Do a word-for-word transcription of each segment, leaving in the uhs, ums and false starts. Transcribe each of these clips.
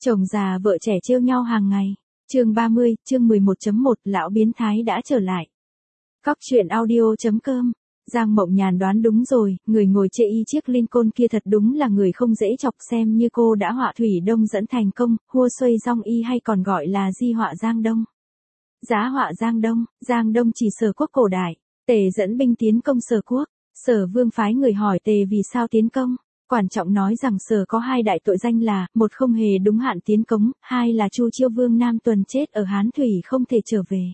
Chồng già vợ trẻ trêu nhau hàng ngày. Chương ba mươi, chương mười một chấm một, lão biến thái đã trở lại. Cóc truyện audio chấm com. Giang Mộng Nhàn đoán đúng rồi, người ngồi chê y chiếc Lincoln kia thật đúng là người không dễ chọc, xem như cô đã họa thủy đông dẫn thành công, hua xuây rong y hay còn gọi là di họa Giang Đông. Giá họa Giang Đông, Giang Đông chỉ Sở quốc cổ đại, Tề dẫn binh tiến công Sở quốc, Sở Vương phái người hỏi Tề vì sao tiến công. Quản Trọng nói rằng Sở có hai đại tội danh là, một không hề đúng hạn tiến cống, hai là Chu Chiêu Vương Nam Tuần chết ở Hán Thủy không thể trở về.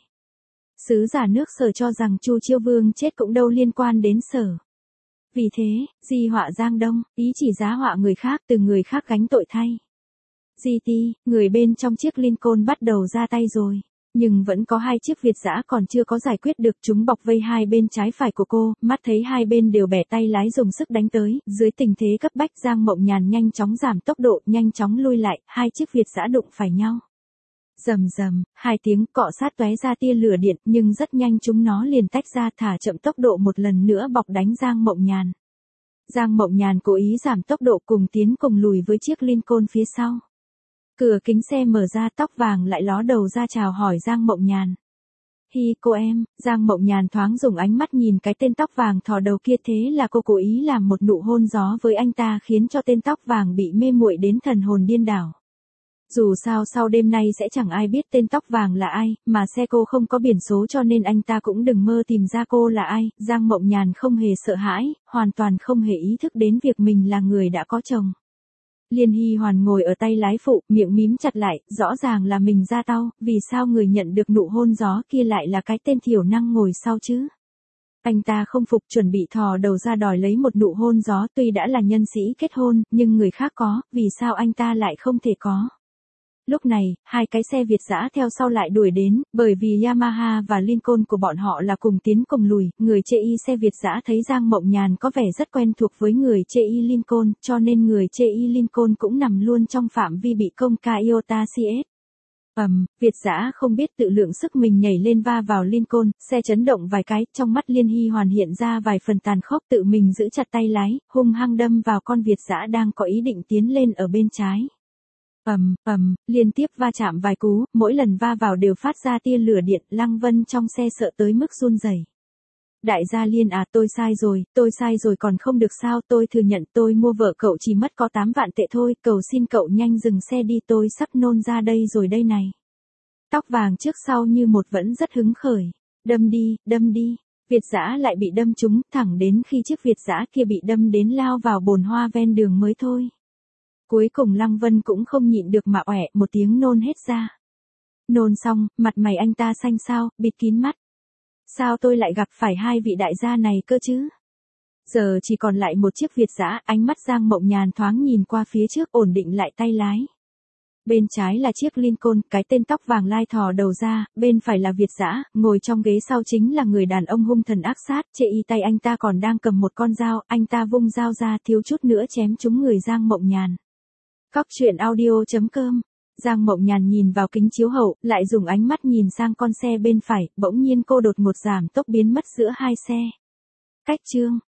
Sứ giả nước Sở cho rằng Chu Chiêu Vương chết cũng đâu liên quan đến Sở. Vì thế, di họa Giang Đông, ý chỉ giá họa người khác từ người khác gánh tội thay. Di ti, người bên trong chiếc Lincoln bắt đầu ra tay rồi. Nhưng vẫn có hai chiếc Việt dã còn chưa có giải quyết được, chúng bọc vây hai bên trái phải của cô, mắt thấy hai bên đều bẻ tay lái dùng sức đánh tới, dưới tình thế cấp bách Giang Mộng Nhàn nhanh chóng giảm tốc độ, nhanh chóng lui lại, hai chiếc Việt dã đụng phải nhau. Rầm rầm, hai tiếng cọ sát tóe ra tia lửa điện, nhưng rất nhanh chúng nó liền tách ra, thả chậm tốc độ một lần nữa bọc đánh Giang Mộng Nhàn. Giang Mộng Nhàn cố ý giảm tốc độ cùng tiến cùng lùi với chiếc Lincoln phía sau. Cửa kính xe mở ra, tóc vàng lại ló đầu ra chào hỏi Giang Mộng Nhàn. Hi cô em, Giang Mộng Nhàn thoáng dùng ánh mắt nhìn cái tên tóc vàng thò đầu kia, thế là cô cố ý làm một nụ hôn gió với anh ta khiến cho tên tóc vàng bị mê muội đến thần hồn điên đảo. Dù sao sau đêm nay sẽ chẳng ai biết tên tóc vàng là ai, mà xe cô không có biển số cho nên anh ta cũng đừng mơ tìm ra cô là ai. Giang Mộng Nhàn không hề sợ hãi, hoàn toàn không hề ý thức đến việc mình là người đã có chồng. Liên Hy Hoàn ngồi ở tay lái phụ, miệng mím chặt lại, rõ ràng là mình ra tao, vì sao người nhận được nụ hôn gió kia lại là cái tên thiểu năng ngồi sau chứ? Anh ta không phục, chuẩn bị thò đầu ra đòi lấy một nụ hôn gió, tuy đã là nhân sĩ kết hôn, nhưng người khác có, vì sao anh ta lại không thể có? Lúc này, hai cái xe Việt dã theo sau lại đuổi đến, bởi vì Yamaha và Lincoln của bọn họ là cùng tiến cùng lùi, người chê y xe Việt dã thấy Giang Mộng Nhàn có vẻ rất quen thuộc với người chê y Lincoln, cho nên người chê y Lincoln cũng nằm luôn trong phạm vi bị công ca Iota xê ét. Ầm, um, Việt dã không biết tự lượng sức mình nhảy lên va vào Lincoln, xe chấn động vài cái, trong mắt Liên Hy Hoàn hiện ra vài phần tàn khốc, tự mình giữ chặt tay lái, hung hăng đâm vào con Việt dã đang có ý định tiến lên ở bên trái. Ầm, ầm, liên tiếp va chạm vài cú, mỗi lần va vào đều phát ra tia lửa điện, Lăng Vân trong xe sợ tới mức run rẩy. Đại gia Liên à, tôi sai rồi, tôi sai rồi còn không được sao, tôi thừa nhận tôi mua vợ cậu chỉ mất có tám vạn tệ thôi, cầu xin cậu nhanh dừng xe đi, tôi sắp nôn ra đây rồi đây này. Tóc vàng trước sau như một vẫn rất hứng khởi. Đâm đi, đâm đi. Việt dã lại bị đâm trúng, thẳng đến khi chiếc Việt dã kia bị đâm đến lao vào bồn hoa ven đường mới thôi. Cuối cùng Lăng Vân cũng không nhịn được mà oẻ một tiếng nôn hết ra. Nôn xong, mặt mày anh ta xanh xao, bịt kín mắt. Sao tôi lại gặp phải hai vị đại gia này cơ chứ? Giờ chỉ còn lại một chiếc Việt dã, ánh mắt Giang Mộng Nhàn thoáng nhìn qua phía trước, ổn định lại tay lái. Bên trái là chiếc Lincoln, cái tên tóc vàng lai thò đầu ra, bên phải là Việt dã, ngồi trong ghế sau chính là người đàn ông hung thần ác sát, chê y tay anh ta còn đang cầm một con dao, anh ta vung dao ra thiếu chút nữa chém trúng người Giang Mộng Nhàn. Cóc truyện audio chấm com. Giang Mộng Nhàn nhìn vào kính chiếu hậu, lại dùng ánh mắt nhìn sang con xe bên phải, bỗng nhiên cô đột ngột giảm tốc biến mất giữa hai xe. Cách chương.